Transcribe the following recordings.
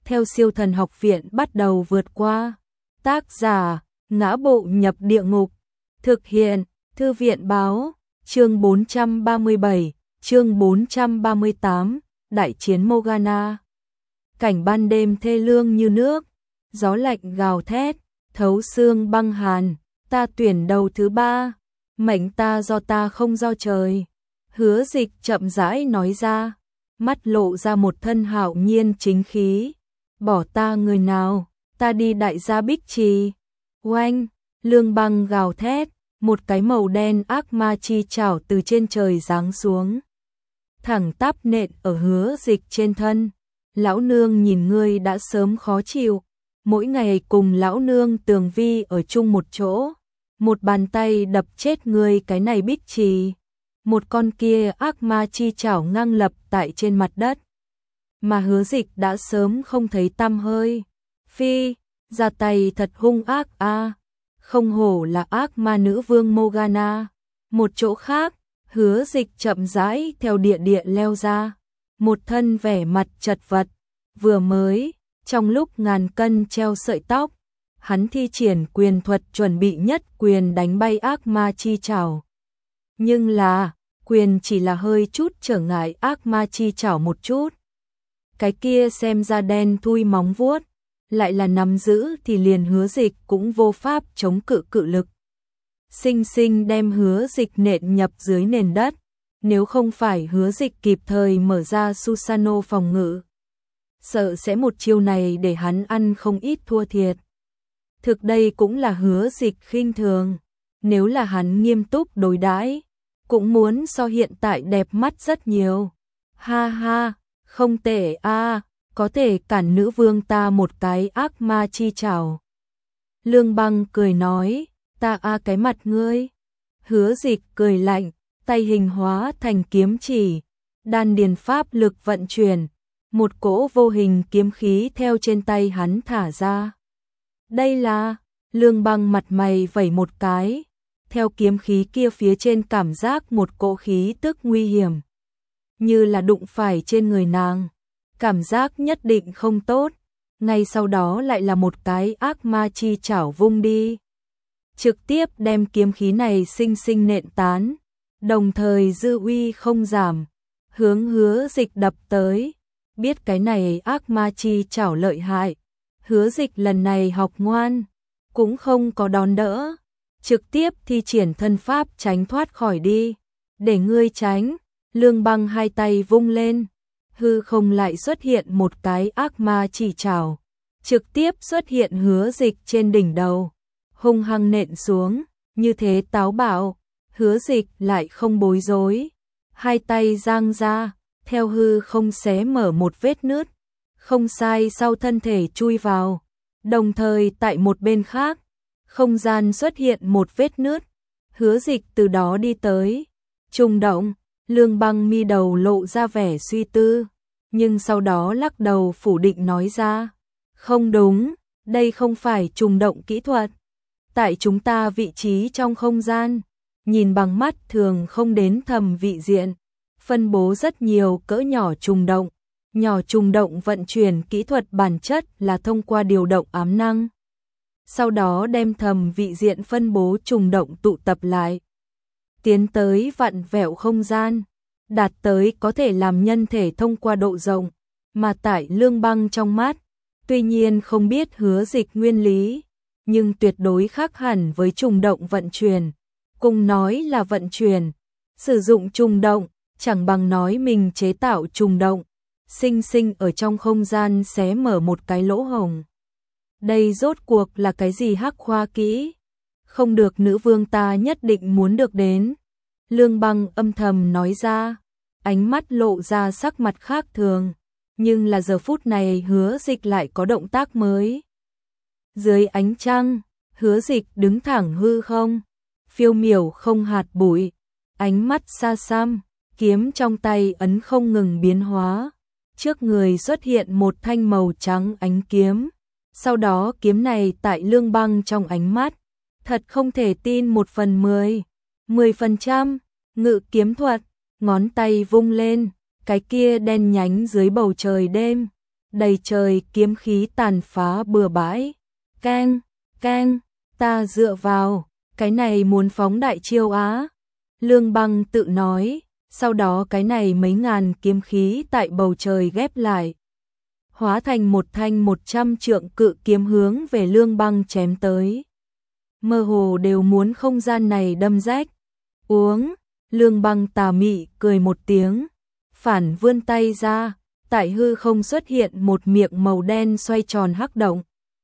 theo Siêu Thần Học Viện bắt đầu vượt qua. Tác giả: Ngã Bộ Nhập Địa Ngục. Thực hiện: Thư viện báo. Chương 437, chương 438, Đại chiến Morgana. Cảnh ban đêm thê lương như nước, gió lạnh gào thét, thấu xương băng hàn, ta tuyển đầu thứ ba, mệnh ta do ta không do trời. Hứa Dịch chậm rãi nói ra, mắt lộ ra một thân hạo nhiên chính khí. Bỏ ta người nào, ta đi Đại gia Bích Trì. Oanh, lương băng gào thét, một cái màu đen ác ma chi chảo từ trên trời giáng xuống, thẳng tắp nện ở Hứa Dịch trên thân. Lão nương nhìn ngươi đã sớm khó chịu, mỗi ngày cùng lão nương Tường Vi ở chung một chỗ, một bàn tay đập chết ngươi cái này Bích Trì. Một con kia ác ma chi chảo ngang lập tại trên mặt đất, mà Hứa Dịch đã sớm không thấy tăm hơi. Phi, ra tay thật hung ác a, không hổ là ác ma nữ vương Morgana. Một chỗ khác, Hứa Dịch chậm rãi theo địa địa leo ra, một thân vẻ mặt chật vật, vừa mới, trong lúc ngàn cân treo sợi tóc, hắn thi triển quyền thuật chuẩn bị nhất quyền đánh bay ác ma chi chảo. Nhưng là, quyền chỉ là hơi chút trở ngại ác ma chi chảo một chút. Cái kia xem ra đen thui móng vuốt, lại là nắm giữ thì liền Hứa Dịch cũng vô pháp chống cự cự lực. Sinh sinh đem Hứa Dịch nện nhập dưới nền đất, nếu không phải Hứa Dịch kịp thời mở ra Susano phòng ngự, sợ sẽ một chiêu này để hắn ăn không ít thua thiệt. Thực đây cũng là Hứa Dịch khinh thường, nếu là hắn nghiêm túc đối đãi, cũng muốn so hiện tại đẹp mắt rất nhiều. Ha ha, không tệ a, có thể cản nữ vương ta một cái ác ma chi chảo. Lương Băng cười nói, ta a cái mặt ngươi. Hứa Dịch cười lạnh, tay hình hóa thành kiếm chỉ, đan điền pháp lực vận chuyển, một cỗ vô hình kiếm khí theo trên tay hắn thả ra. Đây là, Lương Băng mặt mày vẩy một cái, theo kiếm khí kia phía trên cảm giác một cỗ khí tức nguy hiểm, như là đụng phải trên người nàng, cảm giác nhất định không tốt. Ngay sau đó lại là một cái ác ma chi chảo vung đi, trực tiếp đem kiếm khí này sinh sinh nện tán, đồng thời dư uy không giảm, hướng Hứa Dịch đập tới. Biết cái này ác ma chi chảo lợi hại, Hứa Dịch lần này học ngoan, cũng không có đón đỡ, trực tiếp thi triển thân pháp tránh thoát khỏi đi. Để ngươi tránh. Lương Băng hai tay vung lên, hư không lại xuất hiện một cái ác ma chỉ chảo, trực tiếp xuất hiện Hứa Dịch trên đỉnh đầu, hung hăng nện xuống, như thế táo bạo. Hứa Dịch lại không bối rối, hai tay giang ra, theo hư không xé mở một vết nứt, không sai sau thân thể chui vào, đồng thời tại một bên khác, không gian xuất hiện một vết nứt, Hứa Dịch từ đó đi tới. Trùng động. Lương Băng mi đầu lộ ra vẻ suy tư, nhưng sau đó lắc đầu phủ định nói ra, không đúng, đây không phải trùng động kỹ thuật. Tại chúng ta vị trí trong không gian, nhìn bằng mắt thường không đến thẩm vị diện, phân bố rất nhiều cỡ nhỏ trùng động. Nhỏ trùng động vận chuyển kỹ thuật bản chất là thông qua điều động ám năng, sau đó đem thẩm vị diện phân bố trùng động tụ tập lại, tiến tới vặn vẹo không gian, đạt tới có thể làm nhân thể thông qua độ rộng. Mà tại Lương Băng trong mắt, tuy nhiên không biết Hứa Dịch nguyên lý, nhưng tuyệt đối khác hẳn với trùng động vận chuyển. Cùng nói là vận chuyển, sử dụng trùng động, chẳng bằng nói mình chế tạo trùng động, sinh sinh ở trong không gian xé mở một cái lỗ hổng. Đây rốt cuộc là cái gì hắc khoa kỹ? Không được nữ vương ta nhất định muốn được đến. Lương Băng âm thầm nói ra, ánh mắt lộ ra sắc mặt khác thường, nhưng là giờ phút này Hứa Dịch lại có động tác mới. Dưới ánh trăng, Hứa Dịch đứng thẳng hư không, phiêu miểu không hạt bụi, ánh mắt xa xăm, kiếm trong tay ấn không ngừng biến hóa, trước người xuất hiện một thanh màu trắng ánh kiếm, sau đó kiếm này tại Lương Băng trong ánh mắt, thật không thể tin 1/10, 10%, ngự kiếm thuật, ngón tay vung lên, cái kia đen nhánh dưới bầu trời đêm, đầy trời kiếm khí tàn phá bừa bãi. Keng, keng, ta dựa vào, cái này muốn phóng đại chiêu á. Lương Băng tự nói, sau đó cái này mấy ngàn kiếm khí tại bầu trời ghép lại, hóa thành một thanh 100 trượng cự kiếm hướng về Lương Băng chém tới. Mơ hồ đều muốn không gian này đâm rách. Uống, Lương Băng tà mị cười một tiếng, phản vươn tay ra, tại hư không xuất hiện một miệng màu đen xoay tròn hắc động.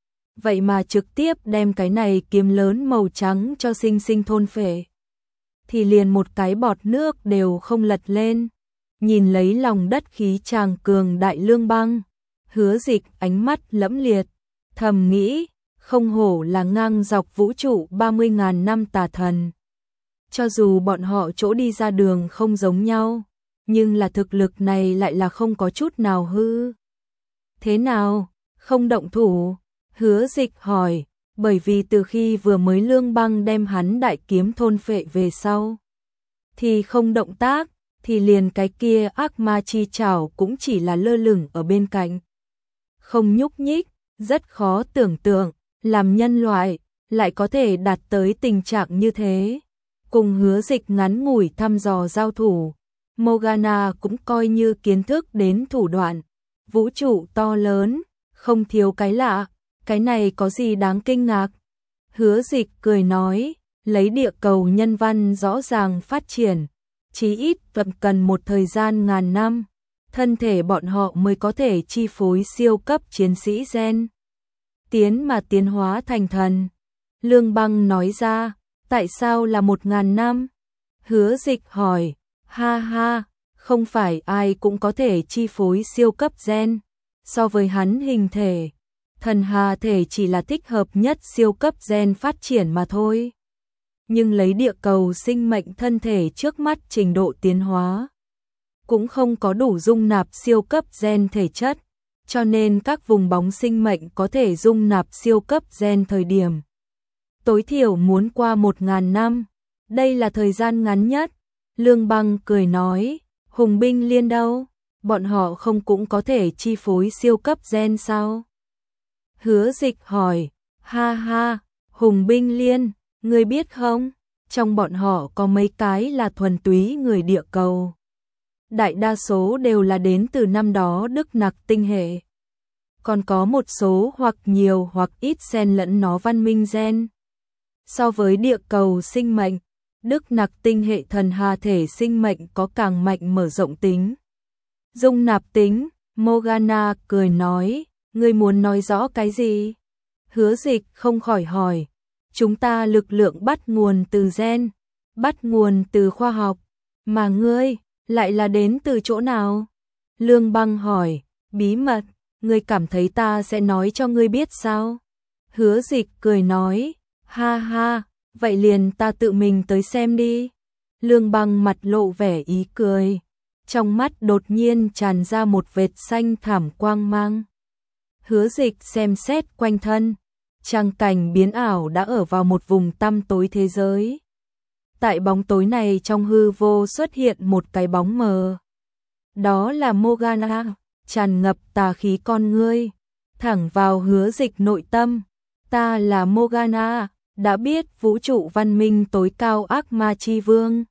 Vậy mà trực tiếp đem cái này kiếm lớn màu trắng cho sinh sinh thôn phệ. Thì liền một cái bọt nước đều không lật lên. Nhìn lấy lòng đất khí tràng cường đại Lương Băng, Hứa Dịch ánh mắt lẫm liệt, thầm nghĩ, không hổ là ngang dọc vũ trụ 30.000 năm tà thần. Cho dù bọn họ chỗ đi ra đường không giống nhau, nhưng là thực lực này lại là không có chút nào hư. Thế nào, không động thủ? Hứa Dịch hỏi, bởi vì từ khi vừa mới Lương Băng đem hắn đại kiếm thôn phệ về sau, thì không động tác, thì liền cái kia ác ma chi chảo cũng chỉ là lơ lửng ở bên cạnh. Không nhúc nhích, rất khó tưởng tượng, làm nhân loại, lại có thể đạt tới tình trạng như thế. Cùng Hứa Dịch ngắn ngủi thăm dò giao thủ, Morgana cũng coi như kiến thức đến thủ đoạn. Vũ trụ to lớn, không thiếu cái lạ, cái này có gì đáng kinh ngạc. Hứa Dịch cười nói, lấy địa cầu nhân văn rõ ràng phát triển, chí ít cần một thời gian ngàn năm, thân thể bọn họ mới có thể chi phối siêu cấp chiến sĩ gen. Tiến mà tiến hóa thành thần. Lương Băng nói ra, tại sao là 1.000 năm? Hứa Dịch hỏi, ha ha, không phải ai cũng có thể chi phối siêu cấp gen. So với hắn hình thể, thần hà thể chỉ là thích hợp nhất siêu cấp gen phát triển mà thôi. Nhưng lấy địa cầu sinh mệnh thân thể trước mắt trình độ tiến hóa, cũng không có đủ dung nạp siêu cấp gen thể chất, cho nên các vùng bóng sinh mệnh có thể dung nạp siêu cấp gen thời điểm tối thiểu muốn qua 1.000 năm, đây là thời gian ngắn nhất. Lương Băng cười nói, Hùng binh liên đâu? Bọn họ không cũng có thể chi phối siêu cấp gen sao? Hứa Dịch hỏi, ha ha, Hùng binh liên, ngươi biết không? Trong bọn họ có mấy cái là thuần túy người địa cầu. Đại đa số đều là đến từ năm đó Đức Nặc tinh hệ. Còn có một số hoặc nhiều hoặc ít xen lẫn nó văn minh gen. So với địa cầu sinh mệnh, Đức Nặc tinh hệ thần hà thể sinh mệnh có càng mạnh mở rộng tính, dung nạp tính. Morgana cười nói, ngươi muốn nói rõ cái gì? Hứa Dịch không khỏi hỏi, chúng ta lực lượng bắt nguồn từ gen, bắt nguồn từ khoa học, mà ngươi lại là đến từ chỗ nào? Lương Băng hỏi, bí mật, ngươi cảm thấy ta sẽ nói cho ngươi biết sao? Hứa Dịch cười nói, ha ha, vậy liền ta tự mình tới xem đi. Lương Băng mặt lộ vẻ ý cười, trong mắt đột nhiên tràn ra một vệt xanh thảm quang mang. Hứa Dịch xem xét quanh thân, tràng cảnh biến ảo đã ở vào một vùng tăm tối thế giới. Tại bóng tối này trong hư vô xuất hiện một cái bóng mờ. Đó là Morgana, tràn ngập tà khí con ngươi, thẳng vào Hứa Dịch nội tâm. Ta là Morgana, đã biết vũ trụ văn minh tối cao ác ma chi vương.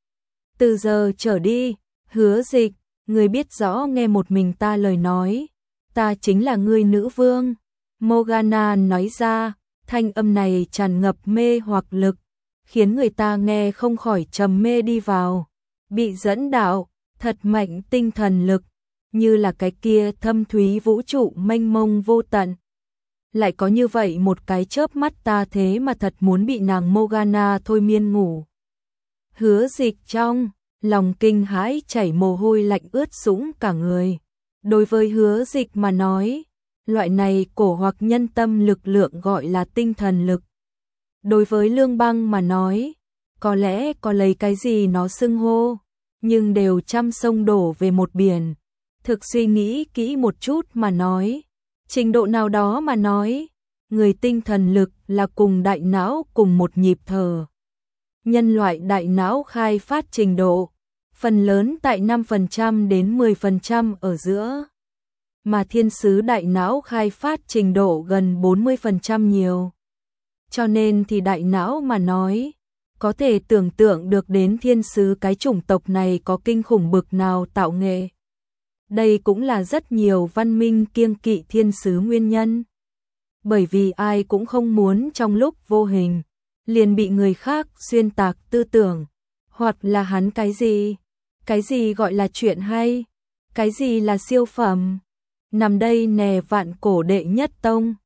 Từ giờ trở đi, Hứa Dịch, ngươi biết rõ nghe một mình ta lời nói, ta chính là ngươi nữ vương. Morgana nói ra, thanh âm này tràn ngập mê hoặc lực, khiến người ta nghe không khỏi trầm mê đi vào, bị dẫn đạo, thật mạnh tinh thần lực, như là cái kia thâm thúy vũ trụ mênh mông vô tận. Lại có như vậy một cái chớp mắt ta thế mà thật muốn bị nàng Morgana thôi miên ngủ. Hứa Dịch trong lòng kinh hãi chảy mồ hôi lạnh ướt sũng cả người. Đối với Hứa Dịch mà nói, loại này cổ hoặc nhân tâm lực lượng gọi là tinh thần lực. Đối với Lương Băng mà nói, có lẽ có lấy cái gì nó xưng hô, nhưng đều trăm sông đổ về một biển. Thực suy nghĩ kỹ một chút mà nói, trình độ nào đó mà nói, người tinh thần lực là cùng đại não cùng một nhịp thở. Nhân loại đại não khai phát trình độ, phần lớn tại 5% đến 10% ở giữa. mà thiên sứ đại não khai phát trình độ gần 40% nhiều. Cho nên thì đại não mà nói, có thể tưởng tượng được đến thiên sứ cái chủng tộc này có kinh khủng bực nào tạo nghệ. Đây cũng là rất nhiều văn minh kiêng kỵ thiên sứ nguyên nhân. Bởi vì ai cũng không muốn trong lúc vô hình, liền bị người khác xuyên tạc tư tưởng, hoặc là hắn cái gì gọi là chuyện hay, cái gì là siêu phẩm. Nằm đây nè vạn cổ đệ nhất tông,